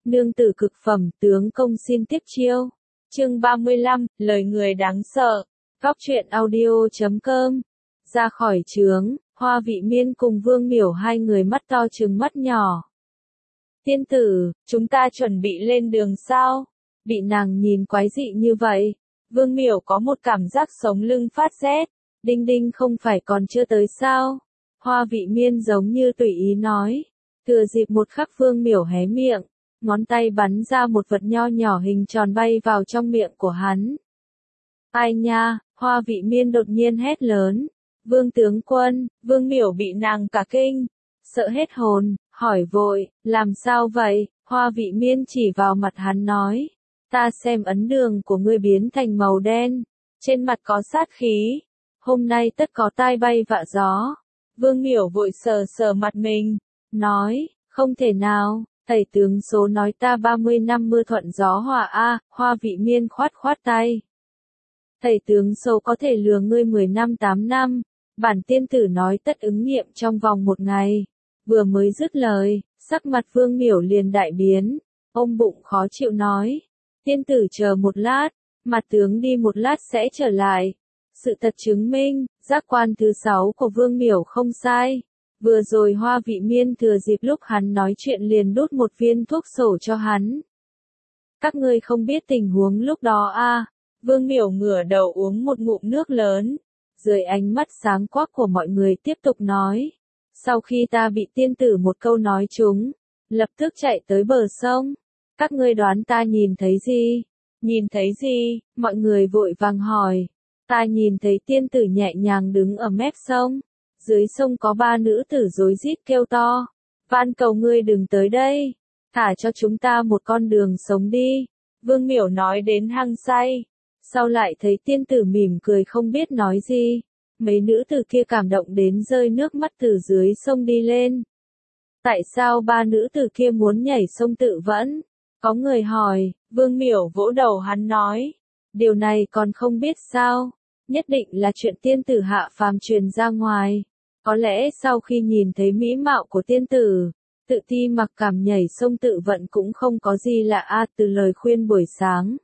nương tử cực phẩm, tướng công xin tiếp chiêu. Chương 35, lời người đáng sợ. Góc truyện audio.com. Ra khỏi trướng, Hoa Vị Miên cùng Vương Miểu hai người mắt to trừng mắt nhỏ. Tiên tử, chúng ta chuẩn bị lên đường sao? Bị nàng nhìn quái dị như vậy, Vương Miểu có một cảm giác sống lưng phát rét. Đinh đinh không phải còn chưa tới sao? Hoa Vị Miên giống như tùy ý nói. Thừa dịp một khắc Vương Miểu hé miệng, ngón tay bắn ra một vật nho nhỏ hình tròn bay vào trong miệng của hắn. Ai nha, Hoa Vị Miên đột nhiên hét lớn. Vương tướng quân, Vương Miểu bị nàng cả kinh, sợ hết hồn, hỏi vội, làm sao vậy? Hoa Vị Miên chỉ vào mặt hắn nói. Ta xem ấn đường của ngươi biến thành màu đen, trên mặt có sát khí. Hôm nay tất có tai bay vạ gió. Vương Miểu vội sờ sờ mặt mình, nói, không thể nào, thầy tướng số nói ta 30 năm mưa thuận gió hòa a. Hoa Vị Miên khoát khoát tay. Thầy tướng số có thể lừa ngươi 10 năm 8 năm, bản tiên tử nói tất ứng nghiệm trong vòng một ngày. Vừa mới dứt lời, sắc mặt Vương Miểu liền đại biến, ôm bụng khó chịu nói, tiên tử chờ một lát, mặt tướng đi một lát sẽ trở lại. Sự thật chứng minh, giác quan thứ 6 của Vương Miểu không sai. Vừa rồi Hoa Vị Miên thừa dịp lúc hắn nói chuyện liền đút một viên thuốc sổ cho hắn. Các ngươi không biết tình huống lúc đó a. Vương Miểu ngửa đầu uống một ngụm nước lớn. Dưới ánh mắt sáng quắc của mọi người tiếp tục nói. Sau khi ta bị tiên tử một câu nói trúng, lập tức chạy tới bờ sông. Các ngươi đoán ta nhìn thấy gì? Nhìn thấy gì? Mọi người vội vàng hỏi. Ta nhìn thấy tiên tử nhẹ nhàng đứng ở mép sông. Dưới sông có 3 nữ tử rối rít kêu to. Van cầu ngươi đừng tới đây. Thả cho chúng ta một con đường sống đi. Vương Miểu nói đến hăng say. Sau lại thấy tiên tử mỉm cười không biết nói gì. Mấy nữ tử kia cảm động đến rơi nước mắt từ dưới sông đi lên. Tại sao 3 nữ tử kia muốn nhảy sông tự vẫn? Có người hỏi, Vương Miểu vỗ đầu hắn nói. Điều này còn không biết sao? Nhất định là chuyện tiên tử hạ phàm truyền ra ngoài. Có lẽ sau khi nhìn thấy mỹ mạo của tiên tử, tự ti mặc cảm nhảy sông tự vận cũng không có gì lạ a. Từ lời khuyên buổi sáng,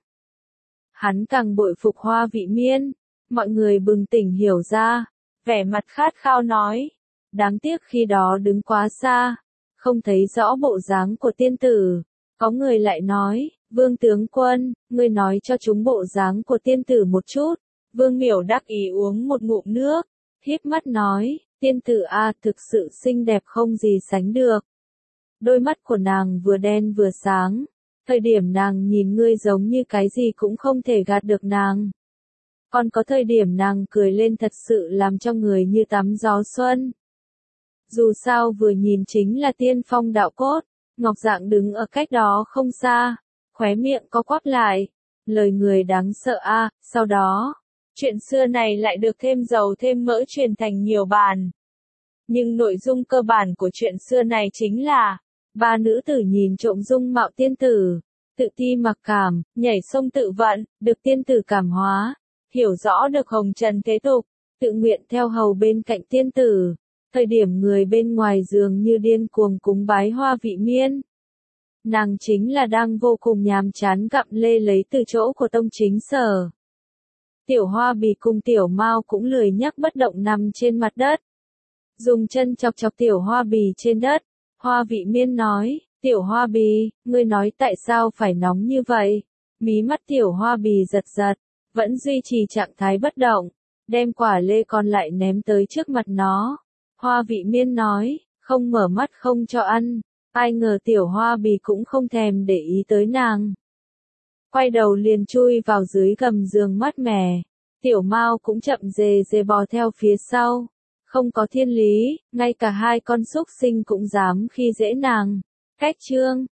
hắn càng bội phục Hoa Vị Miên. Mọi người bừng tỉnh hiểu ra, vẻ mặt khát khao nói. Đáng tiếc khi đó đứng quá xa, không thấy rõ bộ dáng của tiên tử. Có người lại nói, Vương tướng quân, ngươi nói cho chúng bộ dáng của tiên tử một chút. Vương Miểu đắc ý uống một ngụm nước, híp mắt nói, tiên tử a thực sự xinh đẹp không gì sánh được. Đôi mắt của nàng vừa đen vừa sáng, thời điểm nàng nhìn ngươi giống như cái gì cũng không thể gạt được nàng. Còn có thời điểm nàng cười lên thật sự làm cho người như tắm gió xuân. Dù sao vừa nhìn chính là tiên phong đạo cốt. Ngọc Dạng đứng ở cách đó không xa, khóe miệng có quắp lại, lời người đáng sợ a. Sau đó, chuyện xưa này lại được thêm dầu thêm mỡ truyền thành nhiều bản. Nhưng nội dung cơ bản của chuyện xưa này chính là, 3 nữ tử nhìn trộm dung mạo tiên tử, tự ti mặc cảm, nhảy sông tự vận, được tiên tử cảm hóa, hiểu rõ được hồng trần thế tục, tự nguyện theo hầu bên cạnh tiên tử. Thời điểm người bên ngoài dường như điên cuồng cúng bái Hoa Vị Miên. Nàng chính là đang vô cùng nhàm chán gặm lê lấy từ chỗ của tông chính sở. Tiểu Hoa Bì cùng Tiểu Mao cũng lười nhắc bất động nằm trên mặt đất. Dùng chân chọc chọc Tiểu Hoa Bì trên đất. Hoa Vị Miên nói, Tiểu Hoa Bì, ngươi nói tại sao phải nóng như vậy? Mí mắt Tiểu Hoa Bì giật giật, vẫn duy trì trạng thái bất động, đem quả lê còn lại ném tới trước mặt nó. Hoa Vị Miên nói, không mở mắt không cho ăn. Ai ngờ Tiểu Hoa Bì cũng không thèm để ý tới nàng. Quay đầu liền chui vào dưới gầm giường mát mẻ. Tiểu Mao cũng chậm rề rề bò theo phía sau. Không có thiên lý, ngay cả 2 con súc sinh cũng dám khi dễ nàng. Cách chương